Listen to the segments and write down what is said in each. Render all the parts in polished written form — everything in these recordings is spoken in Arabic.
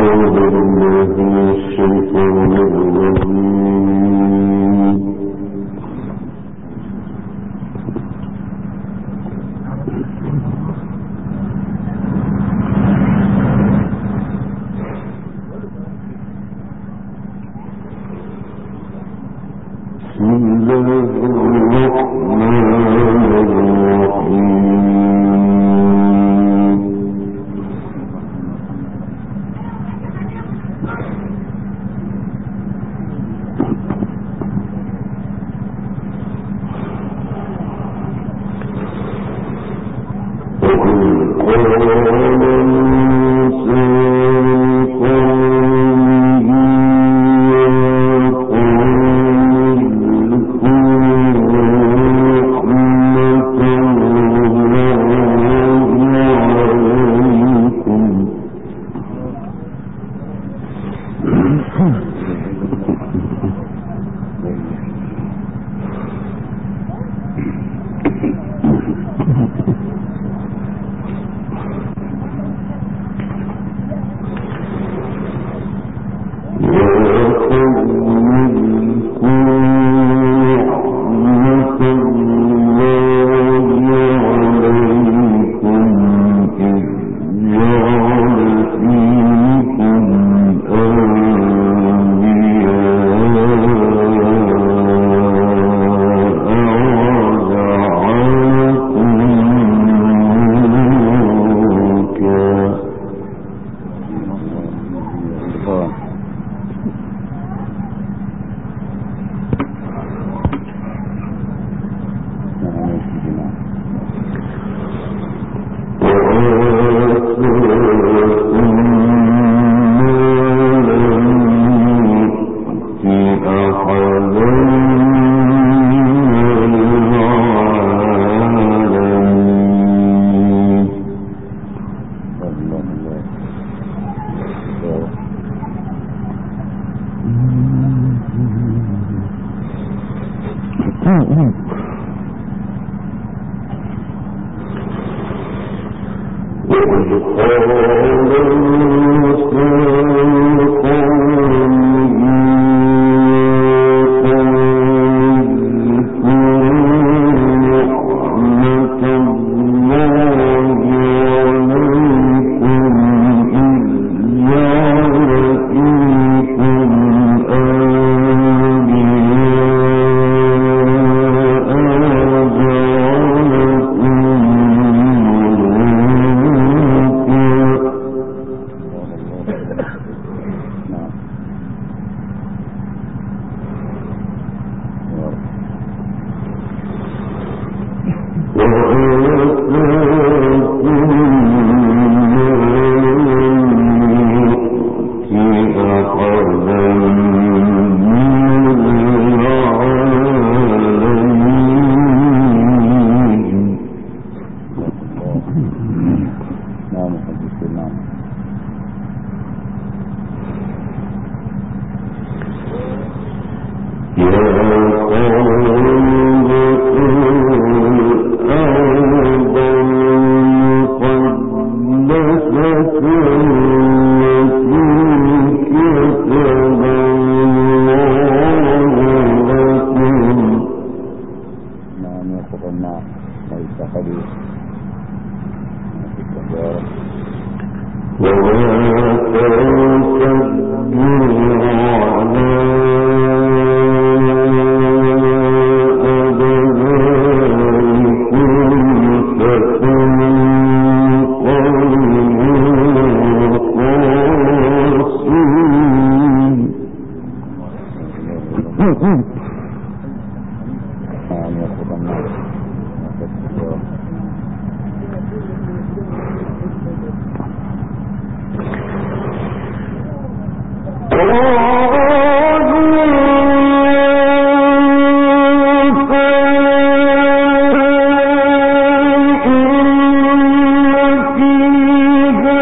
فيه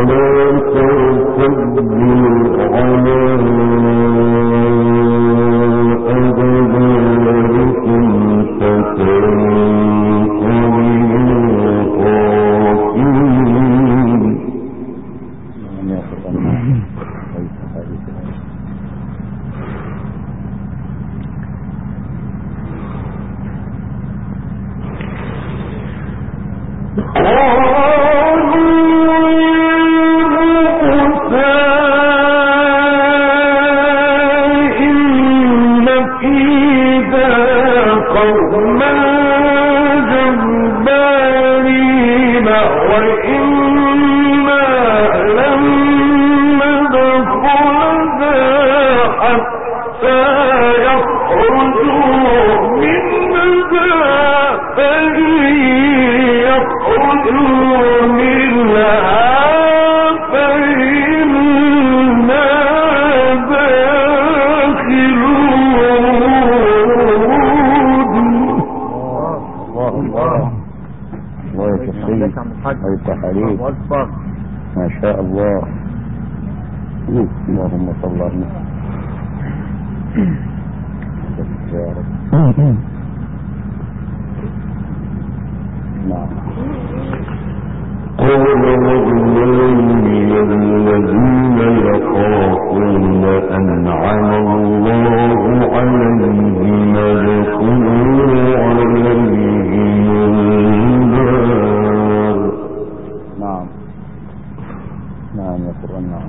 ما شاء الله. اللهم صل على النبي. يا رب. نعم. قال رجلان من الذين يخافون أنعم الله عليهم ادخلوا عليهم الباب. نعم نعم يا قرآن. نعم.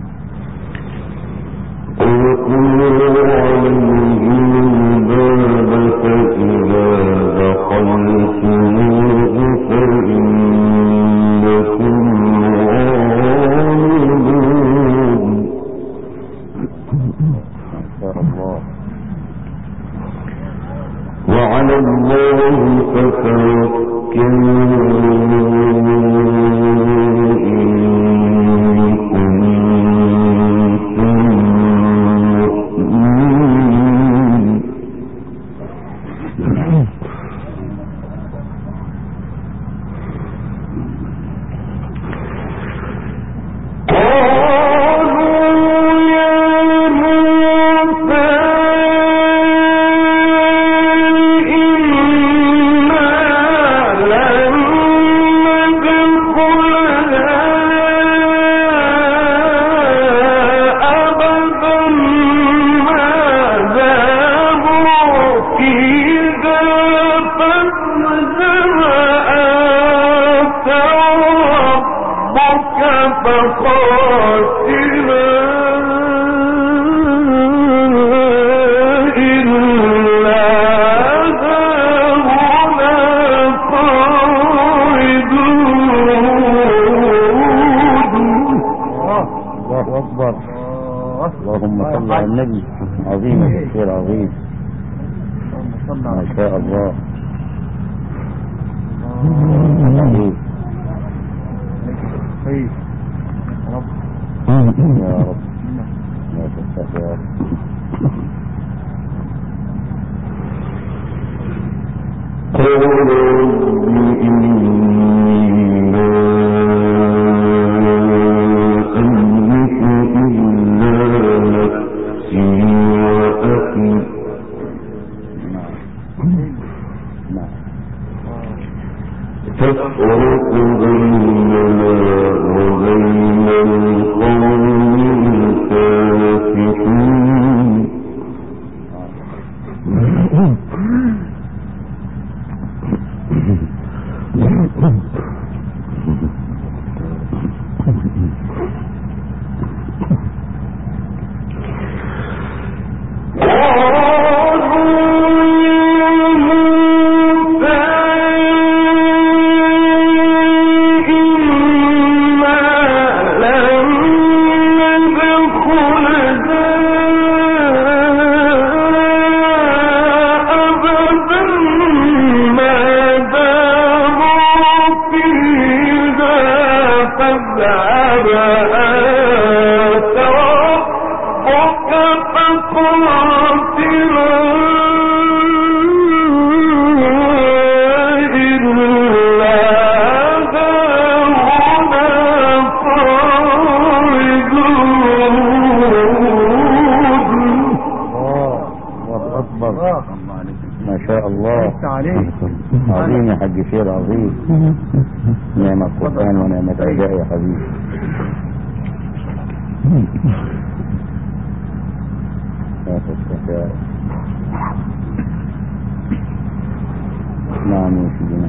ادخلوا عليهم الباب فإذا دخلتموه فإنكم غالبون. ما شاء الله. وعلى الله فتوكلوا اللهم صل على النبي. عظيم تفسير عظيم. ما شاء الله. يا رب ما تفتح يا رب. قال رب إني لا أملك إلا نفسي وأخي فافرق بيننا وبين القوم الفاسقين. يا حاج خير عظيم. نعمة القرآن ونعمة الأداء يا حبيبي. نعم يا سيدنا.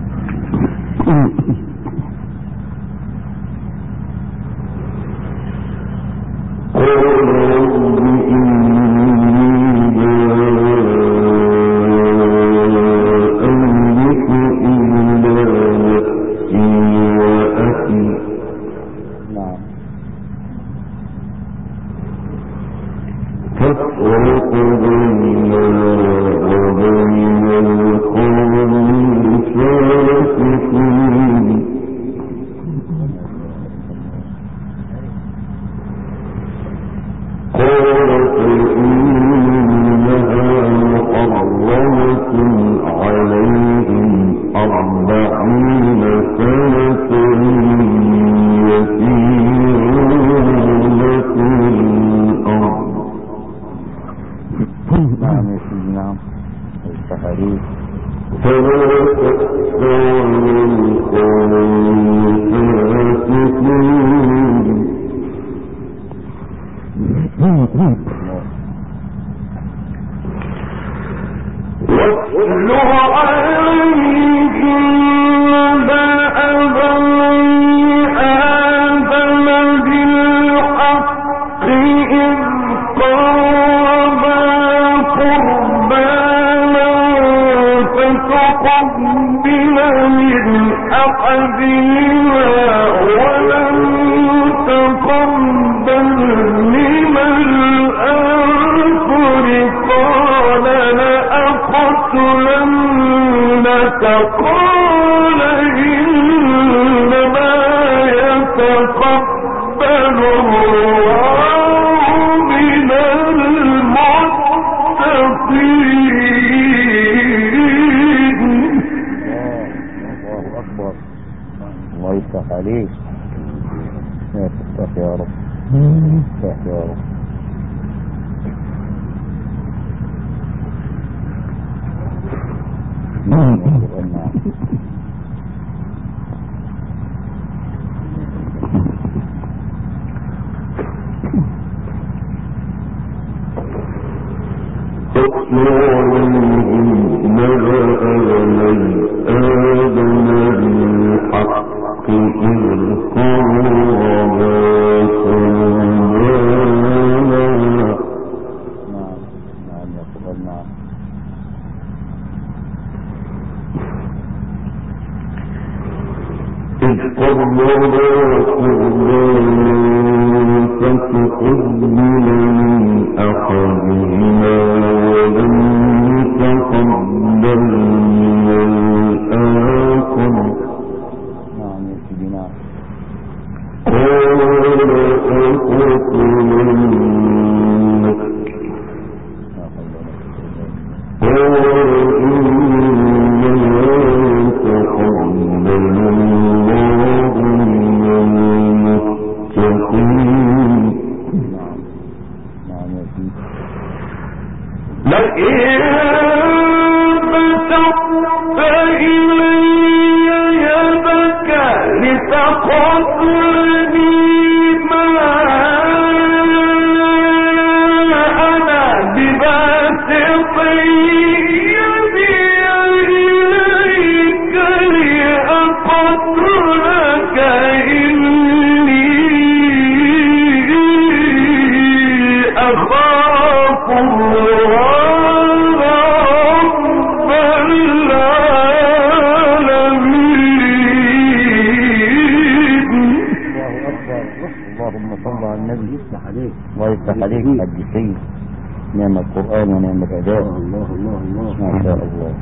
نعم القرآن ونعم الأداء. الله الله الله ما شاء الله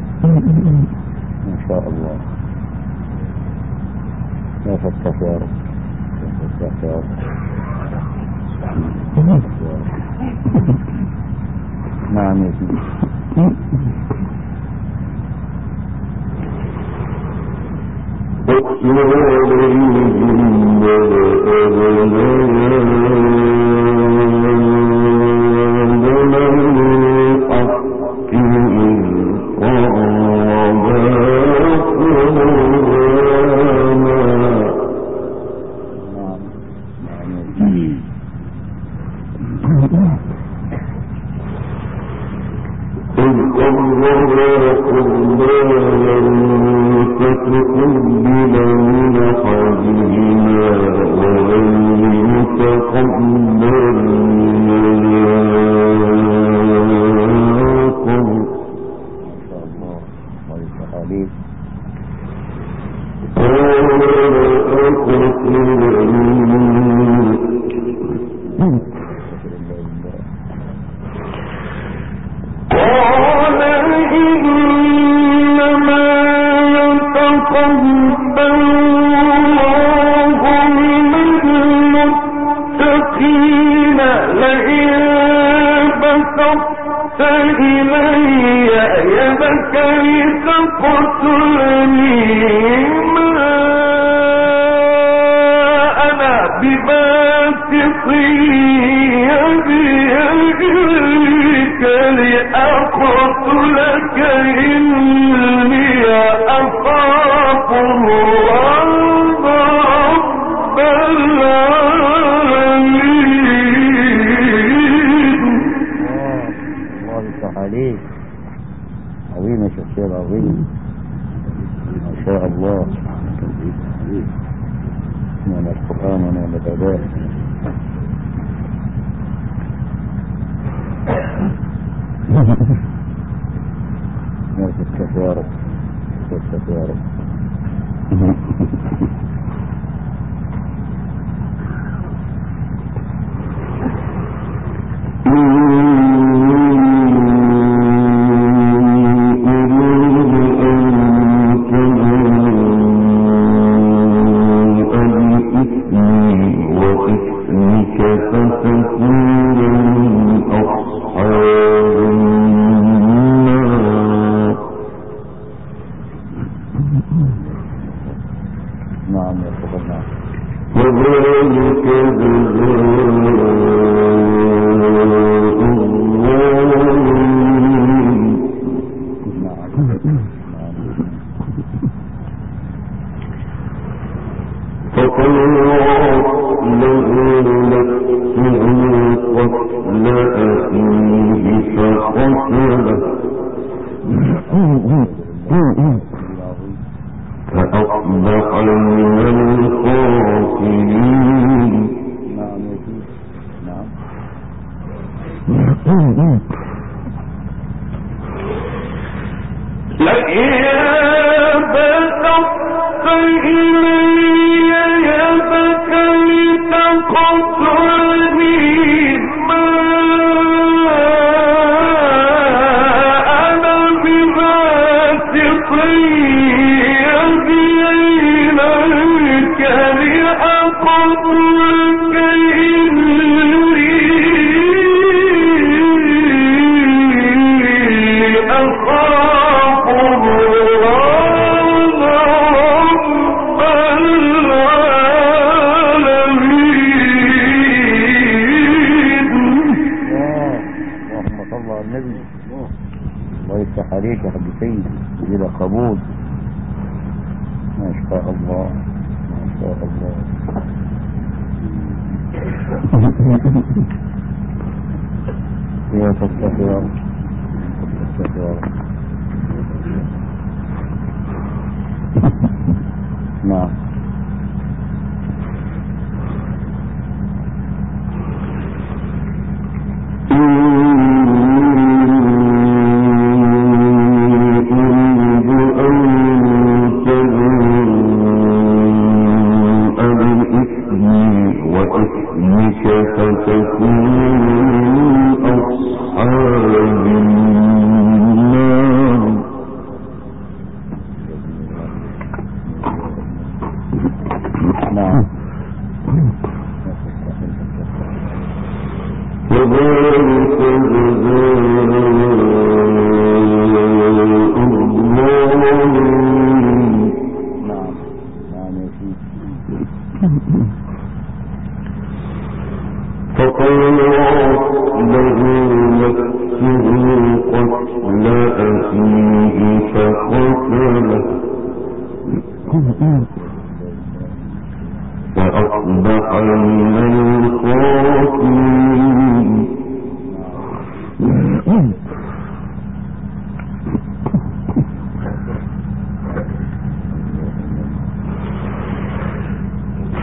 ما شاء الله. يا فتح يا رب يا فتح يا رب. نعم يا سيدي.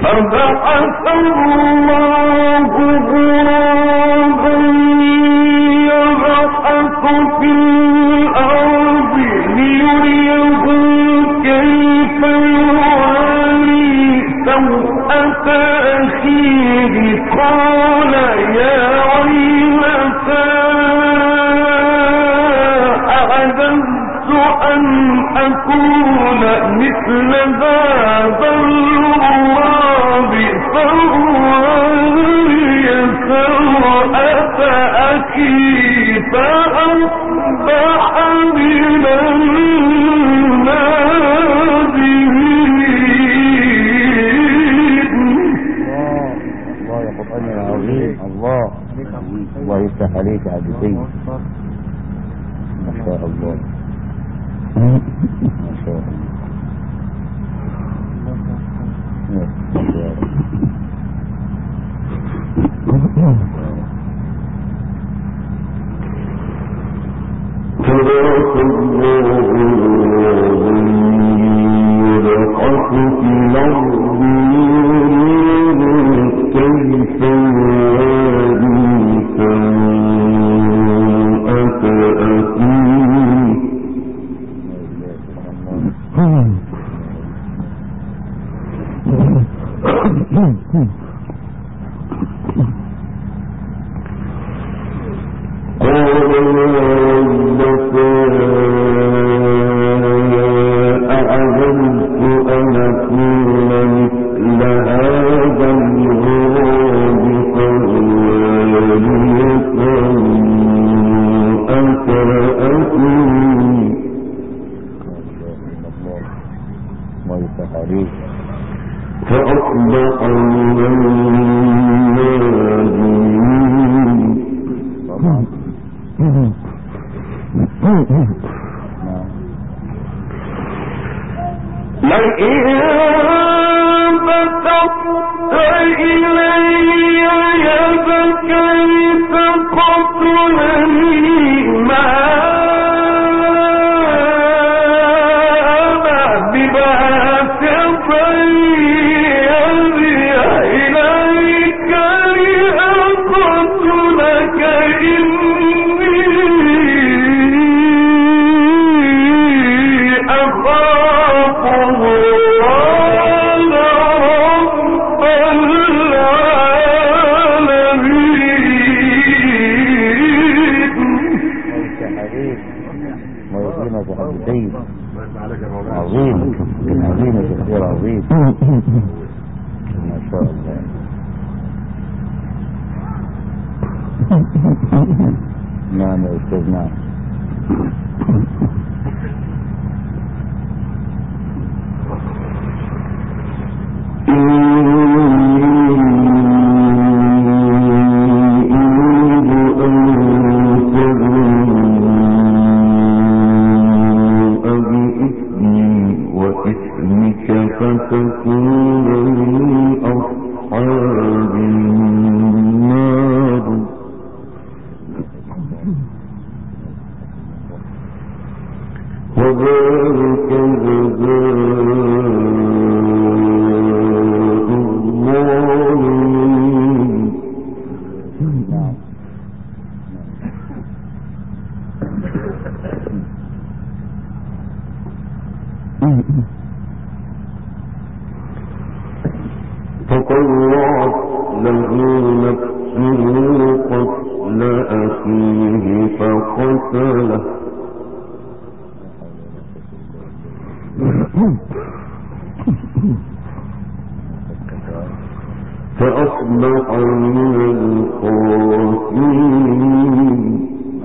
فبعث الله غرابا يبحث في الأرض ليريه كيف يواري سوءة أخيه قال يا ويلتى أعجزت أن أكون مثل هذا الغراب فأواري سوءة أخي فأصبح من النادمين. الله يا قرآن العظيم. الله يفتح عليك يا عبد السيد. ما شاء الله ما شاء الله. تبارك الله يبحث في الأرض كيف يواري سوءة أخيه فأصبح من النادمين. لئن بسطت إلي يدك لتقتلني ما أنا بباسط يدي إليك لأقتلك إني أخاف الله رب العالمين. موضوعنا حديثين عظيم عظيم كثير عظيم ما شاء الله. نعم يا أستاذ. نعم فتكون من أصحاب النار. وذلك جزاء الظالمين. فطوعت له نفسه قتل أخيه فقتله فأصبح من الخاسرين.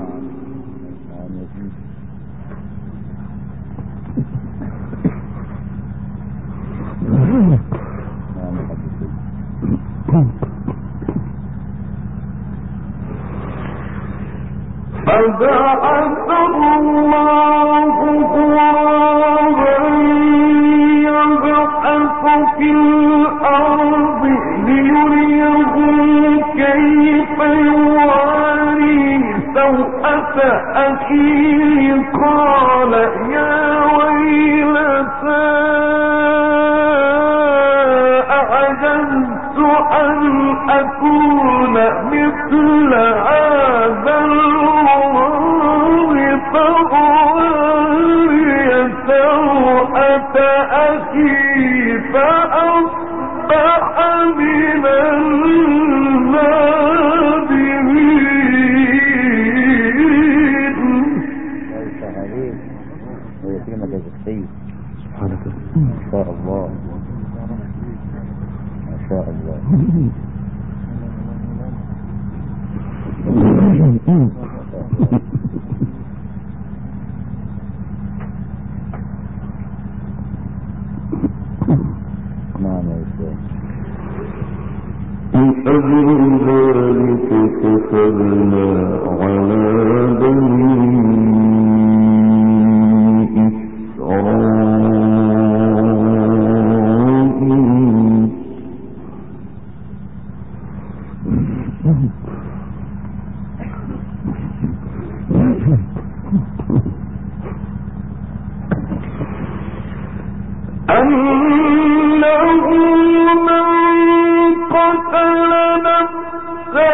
فبعث الله غرابا يبحث في الأرض ليريه كيف يواري سوءة أخيه قال يا ويلتى أعجزت أردت أن أكون مثل هذا الغراب فأواري سوءة أخي فأصبح من النادمين. ليس عليك ويتيمة الزكسية. ما شاء الله ما شاء الله. نعم يا إسلام. من أجل ذلك كتبنا على بني أنه من قتل نفسا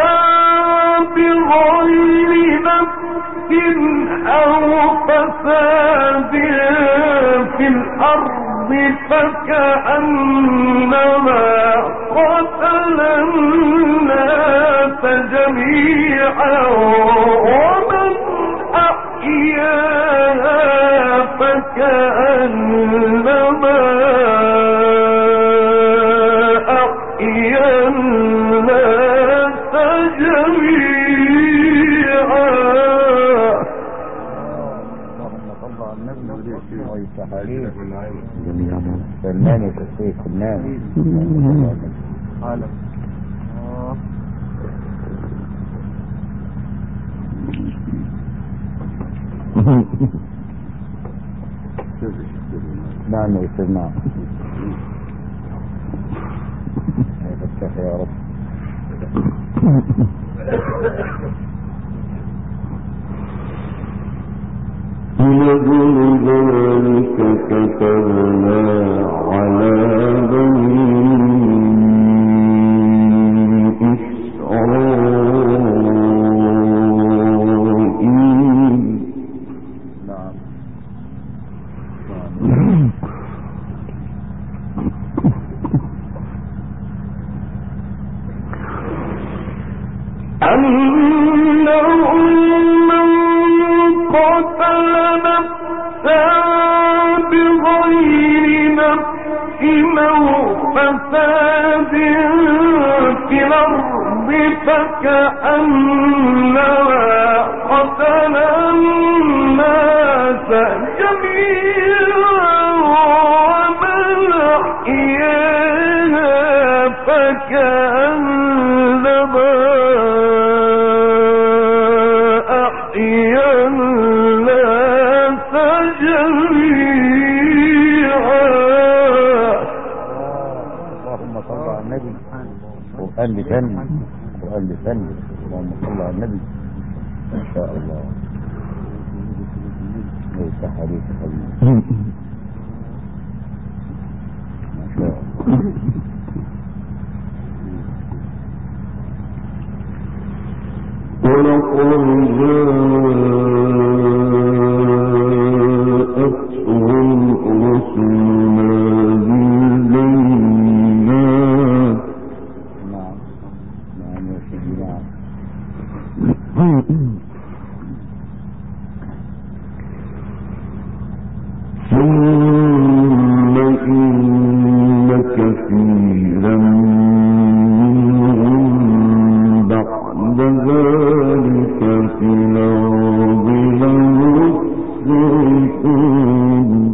بغير نفس أو فساد في الأرض فكأنما قتل الناس جميعا ومن أحياها فكأنما أحيا الناس جميعا. اللهم صل على النبي ويفتح عليك فنان يا شيخ فنان. نعم يا أستاذ نعم. يفتح يا رب. لأجل ذلك كتبنا على بني إسرائيل. نعم. أنه من قتل نفسا بغير نفس أو فساد في الأرض فكأنما قتل الناس جميعا ومن أحياها فكأنما أحيا الناس جميعا. اللهم صل على النبي. قرآن بفن قرآن بفن. اللهم صل على النبي. ما شاء الله. يفتح عليك حبيبي. ما شاء الله. ولقد جاءتهم رسلنا بالبينات. نعم نعم يا سيدي نعم. ثم إن كثيرا منهم بعد ذلك في الأرض لمسرفون.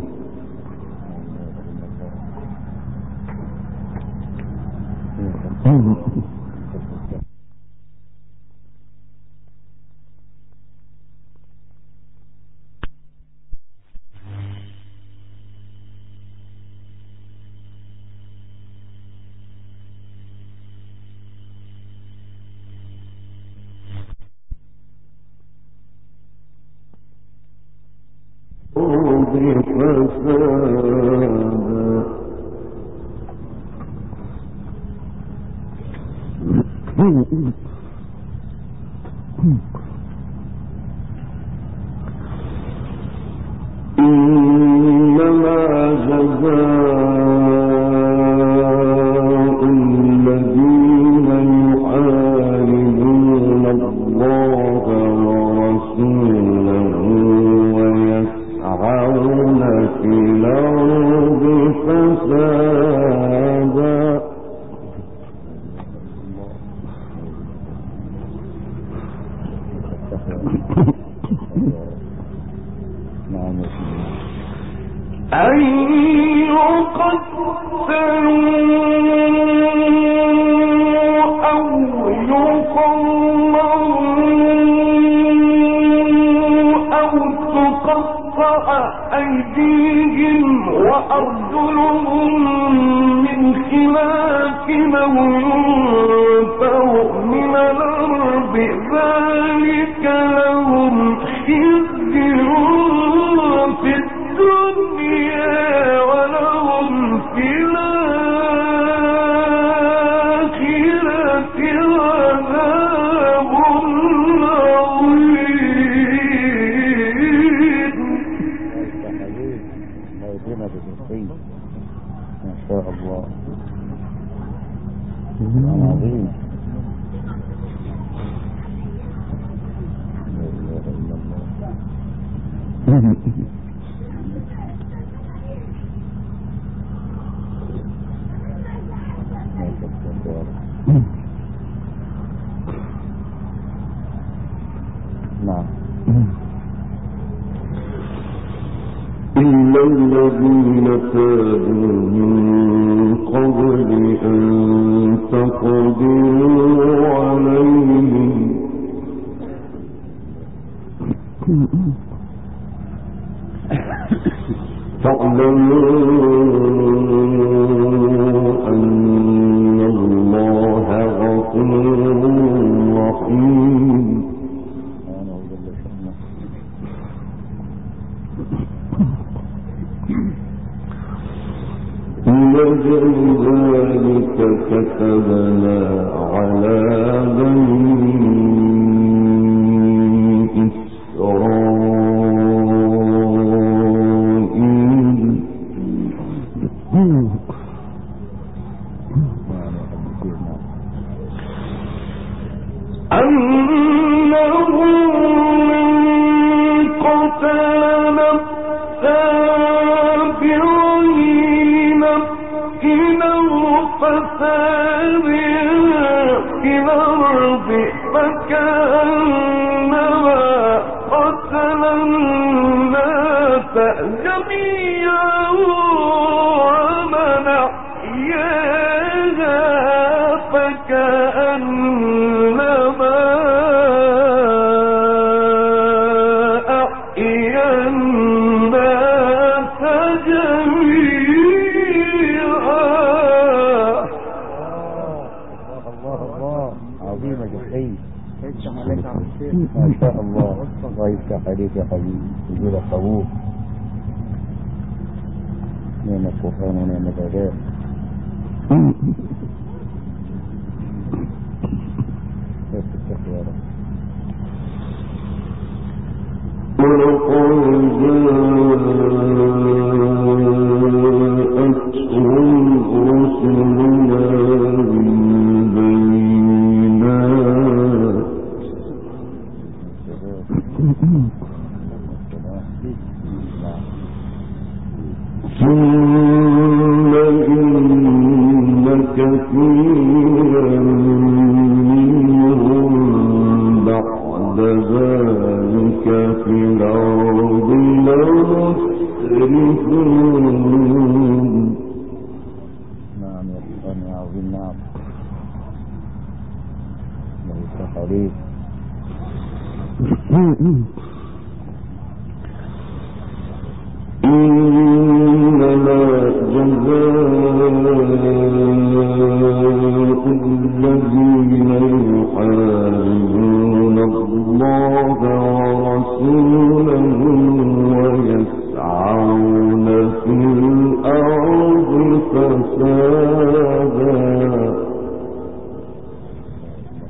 فسادا إنما جزاء الذين يحاربون الله ورسوله ويسعون في الأرض فسادا أن يقتلوا أو يقمروا أو تقطع أيديهم وأرجلهم من خلاف أو ينفوا من الأرض ذلك لهم خزي في الدنيا ولهم في الآخرة عذاب عظيم. ما شاء الله عظيم. لا إله إلا الله. نعم. إلا الذين تابوا من قبل أن تقدروا عليهم فاعلموا أن الله غفور رحيم. لأجل ذلك كتبنا على بني إسرائيل أنه من قتل نفسا فساد في الأرض فكأنما قتل الناس جميعا ومن أحياها فكأنما أحيا الناس جميعا. عظيمة جدا. ما شاء الله. الله يفتح عليك يا حبيبي يقول قبول. نعم القرآن ونعم الأداء. ولقد جاءتهم رسلنا بالبينات ثم إن كثيرا منهم بعد ذلك في الأرض لمسرفون. نعم يا سلطان يا عظيم. نعم الله يفتح عليك. إنما جزاء الذين يحاربون الله ورسوله ويسعون في الأرض فسادا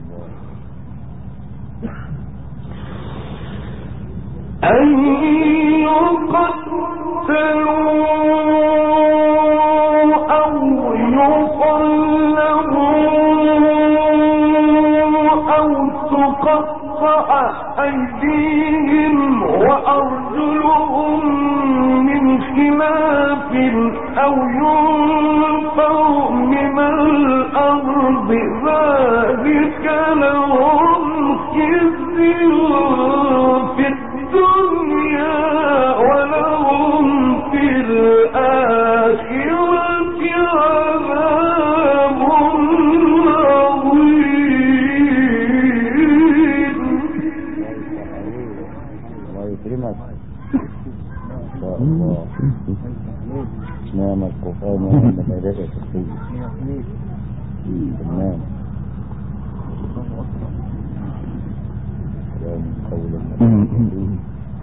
أيديهم وأرجلهم من خلاف أو ينفوا من الأرض ذلك لهم خزي في الدنيا ولهم في الآخرة عذاب عظيم. الله يكرمك ما شاء الله. نعم القرآن ونعم الأداء الفقهي. تمام. كلام قول المسلمين.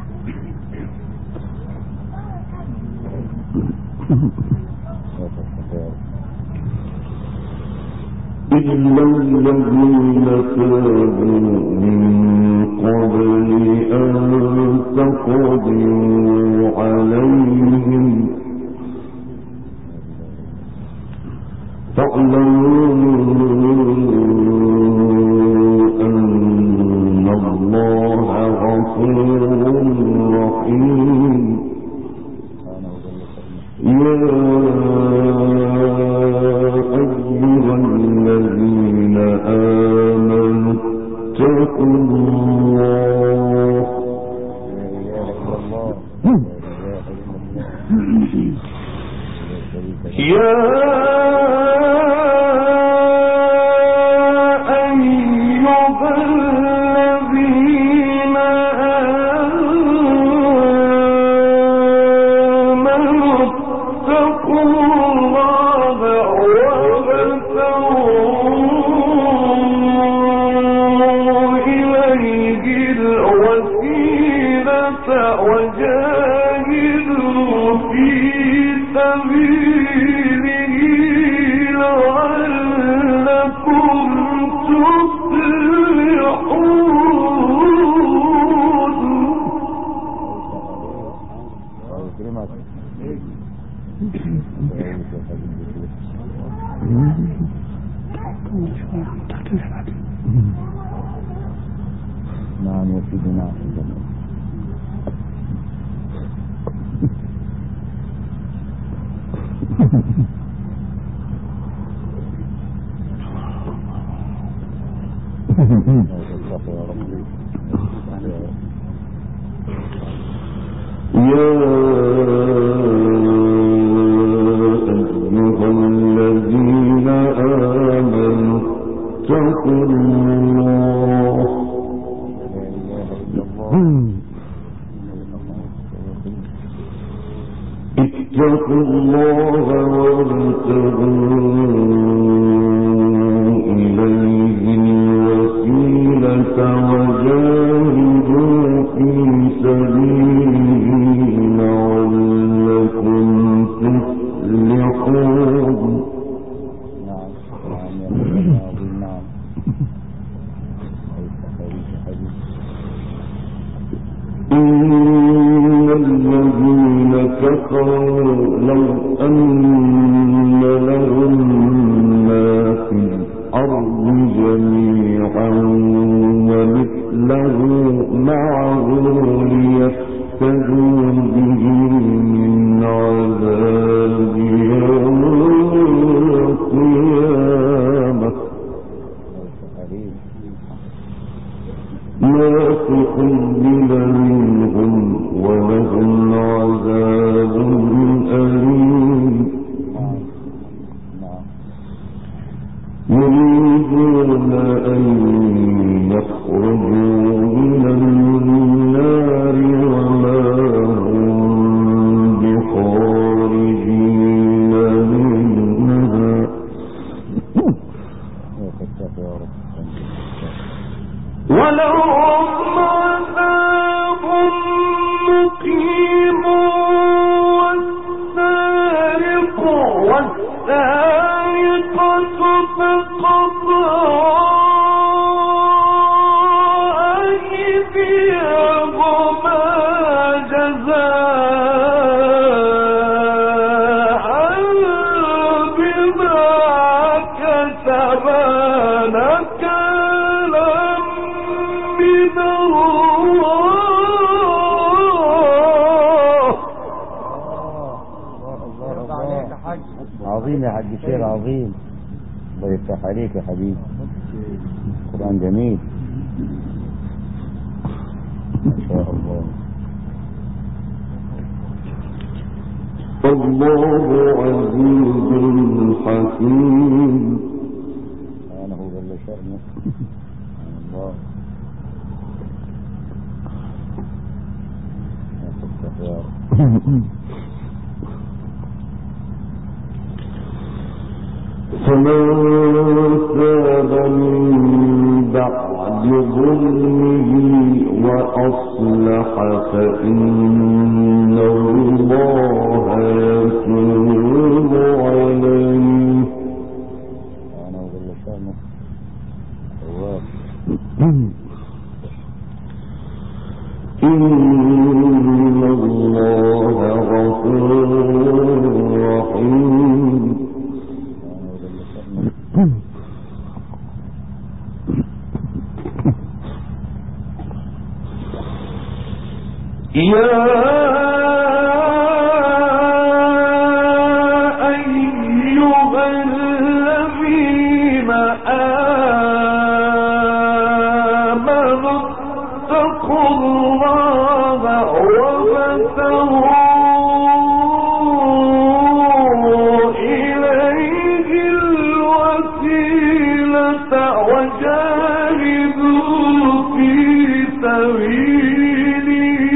إلا الذين تابوا من قبل أن تقدروا عليهم فاعلموا أن الله غفور رحيم. يا أيها الذين آمنوا اتقوا الله يا نعم يا سيدي نعم. اتقوا الله وابتغوا إليه الوسيلة وجاهدوا في سبيله لعلكم تفلحون. إن الذين كفروا لو أن لهم ما في الأرض جميعا ومثله معه ليفتدوا به من عذاب يوم القيامة ما تقبل منهم ولهم عذاب أليم. يريدون أن يخرجوا من النار وما هم بخارجين منها. ولهم عذاب مقيم والسارقة فقطعوا أيديهما جزاء بما كسبا نكالا من الله حق شيء عظيم. الله يفتح عليك يا حبيبي. القرآن جميل ما شاء الله. الله عزيز حكيم. أنا هو جل شأنه. الله يا فمن تاب من بعد ظلمه وأصلح فإن الله يتوب عليه. أنا جل شأنه. إن الله غفور رحيم. يا أيها الذين آمنوا اتقوا الله وابتغوا إليه الوسيلة وجاهدوا في سبيله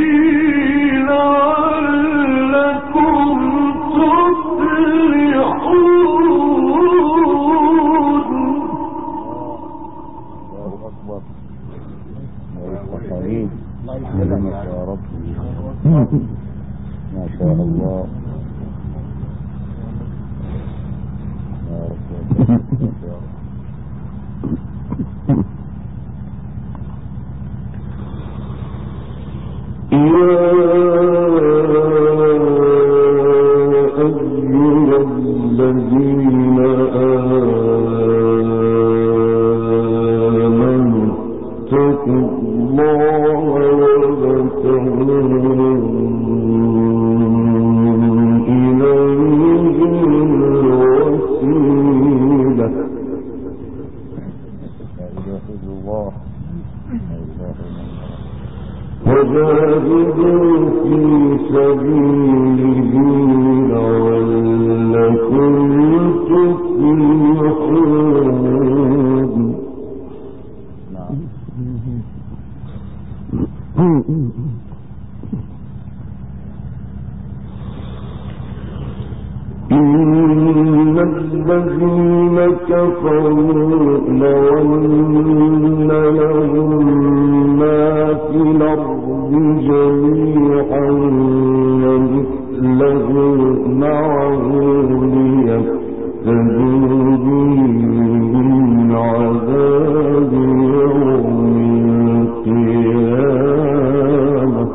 لعلكم تفلحون. الله أكبر. حبيب سلامك يا رب. ما شاء الله يا رب. يا أيها الذين آمنوا اتقوا الله وابتغوا إليه الوسيلة. لا إله إلا الله. لا إله إلا الله. وجاهدوا في سبيله لعلكم تفلحون. نعم. إن الذين كفروا لو أن لهم ما في الأرض جميعا ومثله معه ليفتدوا به من عذاب يوم القيامة.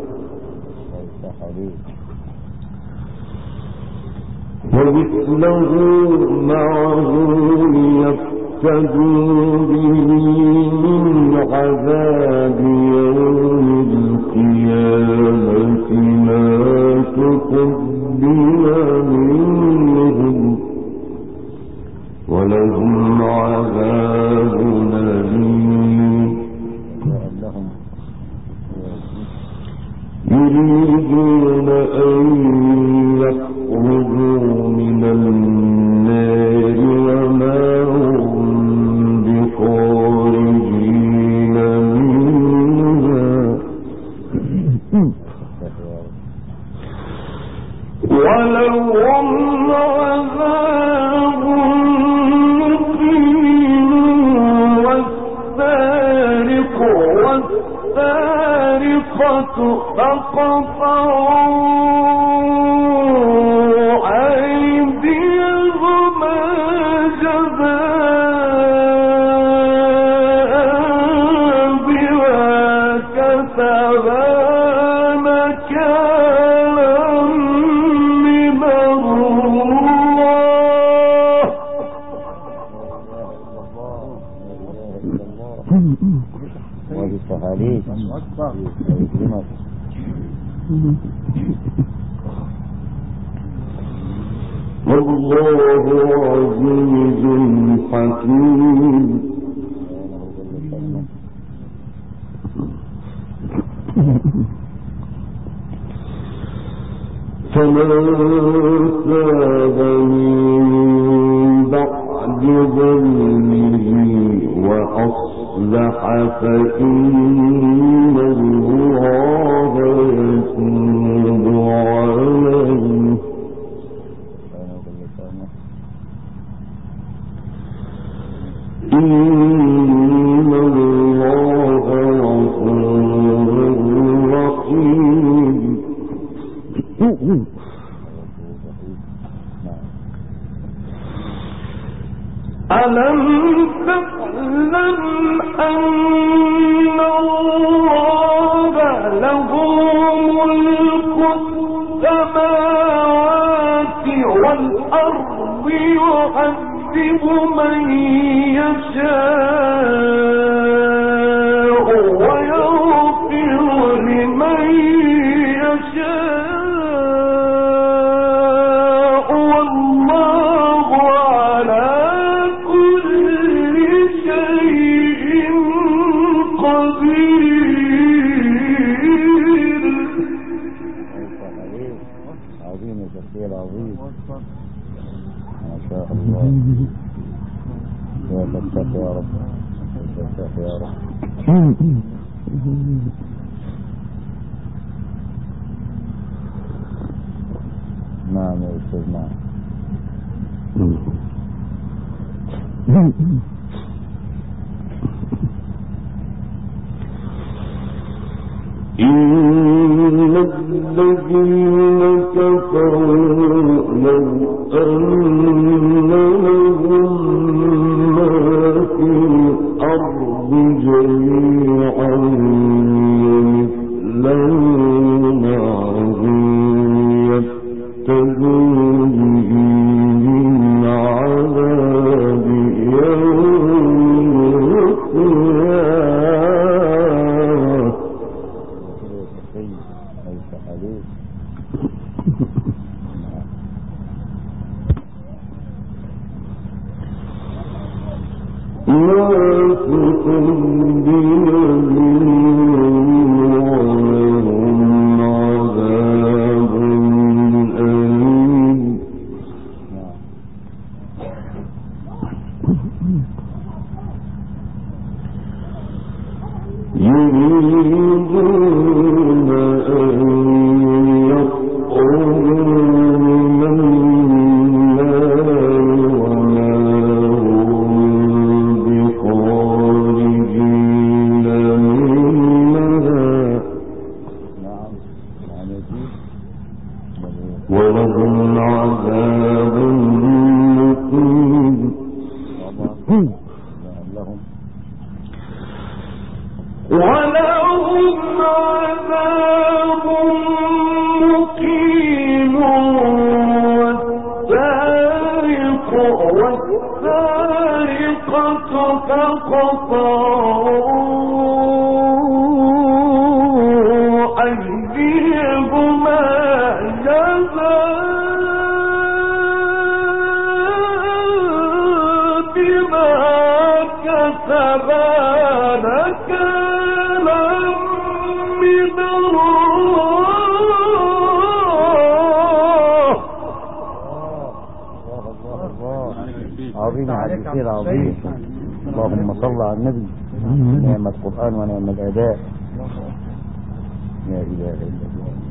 ومثله معه ليفتدوا به من عذاب يوم القيامة ما تقبل منهم ولهم عذاب أليم. يريدون أن يخرجوا من النار وما هم بخارجين منها ولهم عذاب مقيم. والسارق والسارقة فاقطعوا أيديهما جزاء بما كسبا نكالا من الله. ويفتح عليك ويكرمك. والله عزيز حكيم فمن تاب من بعد ظلمه وأصلح فإن الله يتوب عليه إن الله غفور رحيم ألم تعلم أن الله له ملك السماوات والأرض يعذب من يشاء ويغفر لمن يشاء والله على كل شيء قدير. عظيم التفسير عظيم ما شاء الله. يا فتاح يا رب فتاح يا رب. نعم يا أستاذ نعم. إن الذين كفروا لو أن لهم ما في الأرض جميعا مثله معه يفتدوا به من عذاب يوم القيامة. ما تقدم ولهم عذاب أليم. يريدون أن يخرجوا من النار وما هم بخارجين منها ولهم عذاب مقيم. ولهم عذاب مقيم والسارقة فاقطعوا أيديهما جزاء بما كسبا نكالا من الله. عظيم على كثير عظيم. اللهم صل على النبي. نعم القرآن ونعم الأداء. لا إله إلا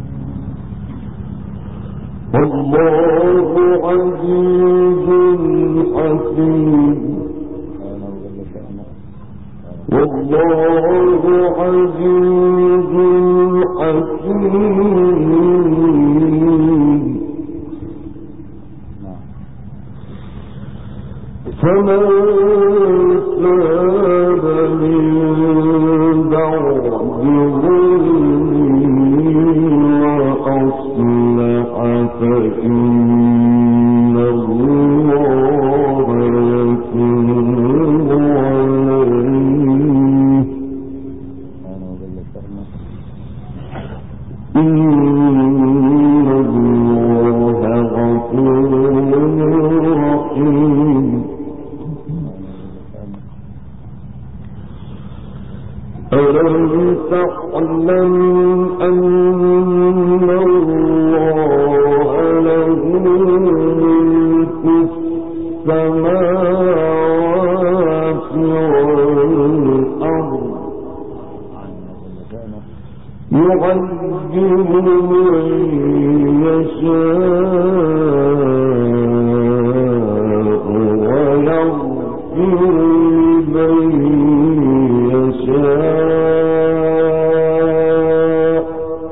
الله. والله عزيز حكيم. والله عزيز حكيم. فمن تاب من بعد ظلمه وأصلح فإن الله يتوب عليه. إن الله غفور ألم تعلم أن الله له ملك السماوات والأرض يعذب من يشاء ويغفر لمن يشاء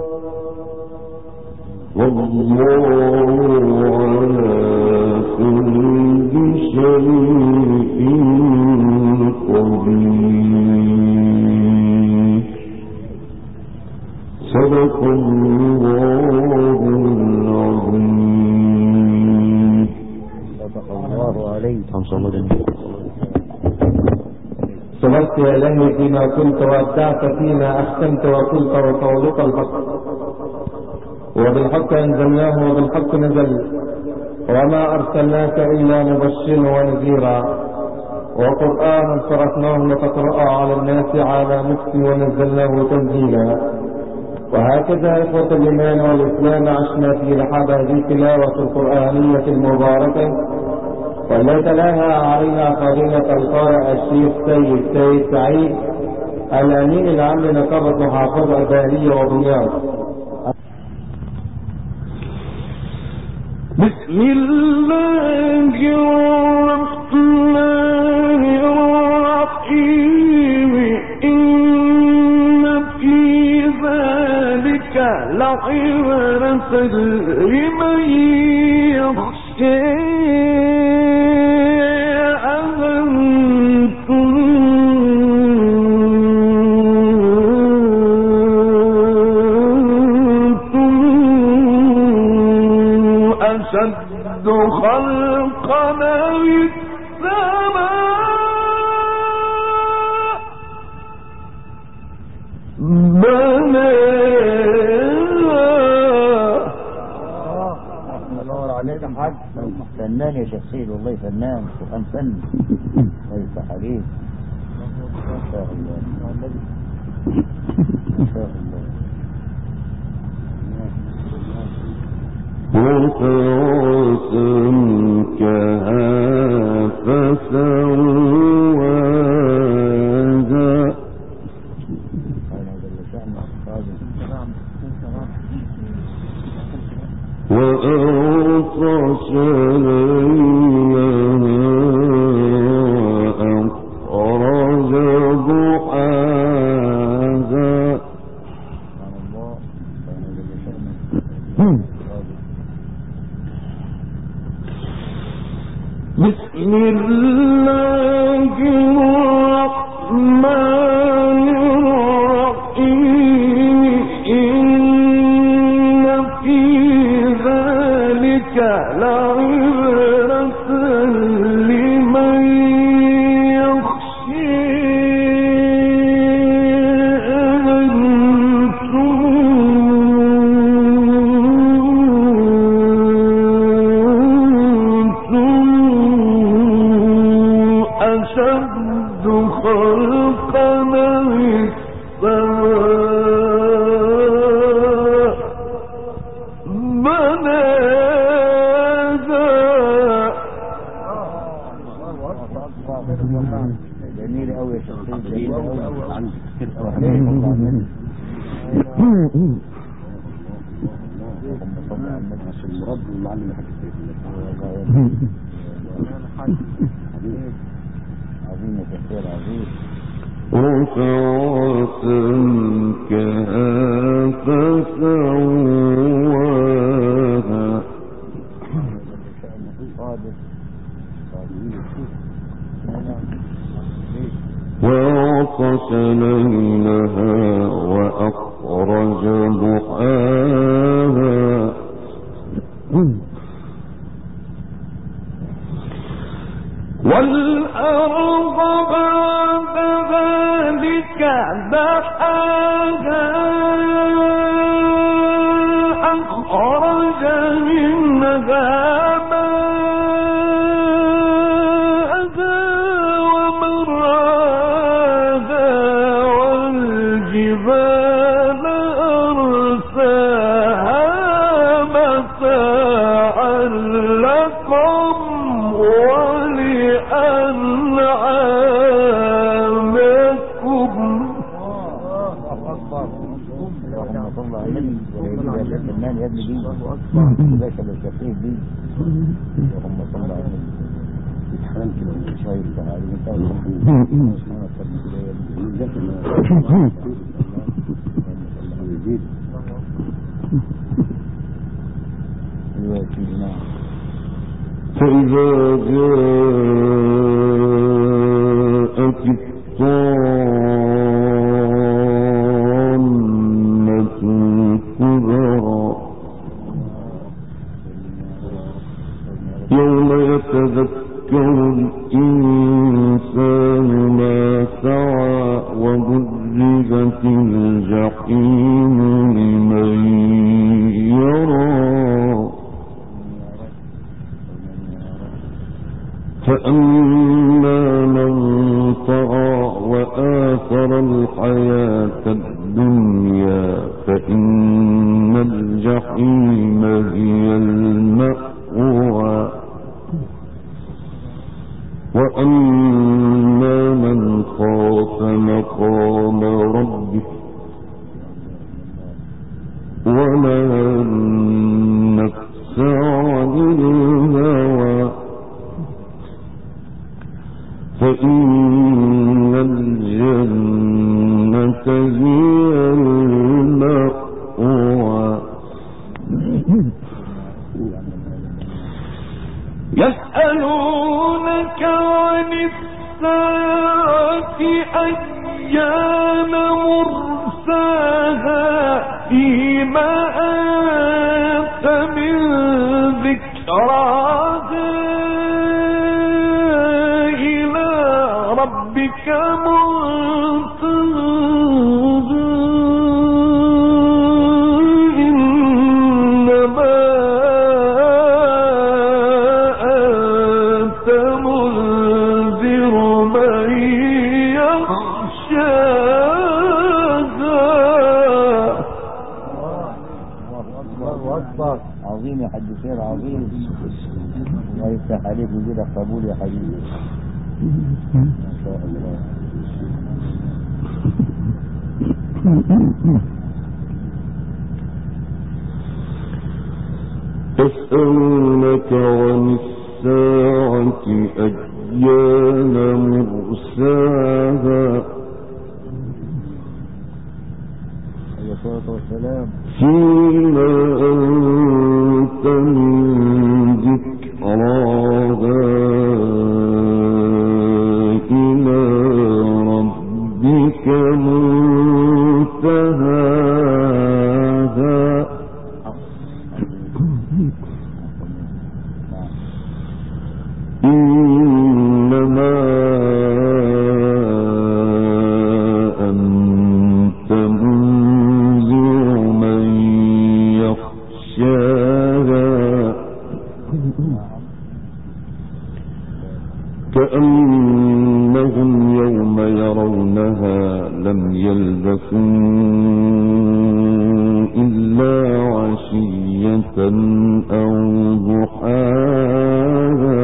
والله على كل شيء قدير. صدق الله العظيم. صدق الله عليه. صدقت يا إلهي فيما كنت وأبدعت فيما أحسنت وقلت وقولك الحق، وبالحق أنزلناه وبالحق نزل، وما أرسلناك إلا مبشرا ونذيرا، وقرآنا فرقناه لتقرأ على الناس على مكس ونزلناه تنزيلا. وهكذا إخوة الإيمان والإسلام عشنا في رحاب هذه التلاوة القرآنية المباركة، والتي تلاها علينا فضيلة القارئ الشيخ سيد سعيد الأمين العام لنقابة محافظة الدهلية وبنياض. بسم الله الرحمن الرحيم. إن في ذلك لعبرة لمن يخشى. أشد خلقنا السماء بناها. الله عليك حاج فنان يا شيخ سيد، والله فنان، قرآن فن ليس حديث. ما شاء الله ما شاء الله. وفرسنكها فسواها وأغطش ليلها وأخرج ضحاها. بسم الله الرحمن الرحيم. إن في ذلك لعبرة لمن يخشى. أشد خلقنا السماء بناها. جميل قوي يا شيخ سيد، جميل قوي. المراد المعلم حاجة عظيم يا شيخ عظيم. وفرسنكها فسواها وأغطش ليلها وأخرج ضحاها والأرض بعد ذلك دحاها أخرج منها ماءها دي باشا بالشفيف دي اللهم صل على النبي اتحرمت من شايف تعالي انت فإذا جاءت الطامة الكبرى يوم يتذكر الإنسان ما سعى وبرزت الجحيم لمن يرى فأما من طغى وآثر الحياة الدنيا فإن الجحيم هي المأوى وأما من خاف مقام ربه ونهى النفس عن الهوى فإن الجنة هي المأوى يسألونك عن الساعة أيان مرساها فيما أنت من ذكراها إلى ربك منتهاها إنما أنت منذر من يخشاها. الله أكبر عظيم يا حاج خير عظيم الله يفتح عليك ويجيلك قبول يا حبيبي ما شاء الله. يسألونك عن الساعة أيان مرساها عليه الصلاة والسلام فيما أنت من ذكراها إلى ربك منتهاها إنما أنت منذر من يخشاها كأنهم يوم يرونها لم يلبثوا إلا عشية أو ضحاها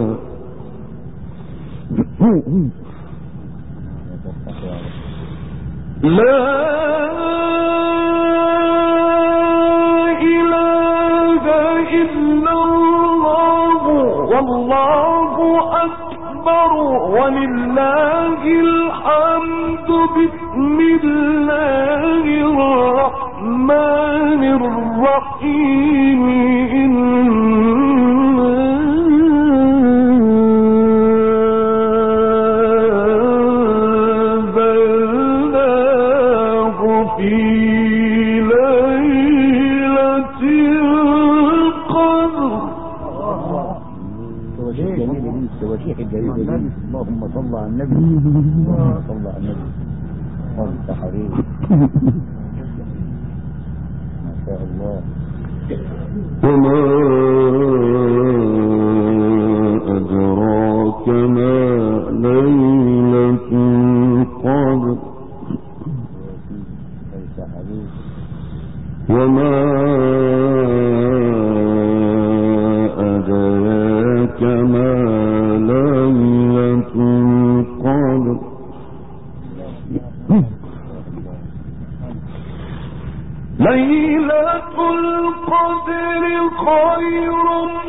لا إله إلا الله والله أكبر ولله الحمد بسم الله الرحمن الرحيم اللهم صل على النبي اللهم صل على النبي وانت حبيبي ما شاء الله. وما أدراك ما ليلة القدر وما أدراك ما ليلة القدر ليلة القدر خير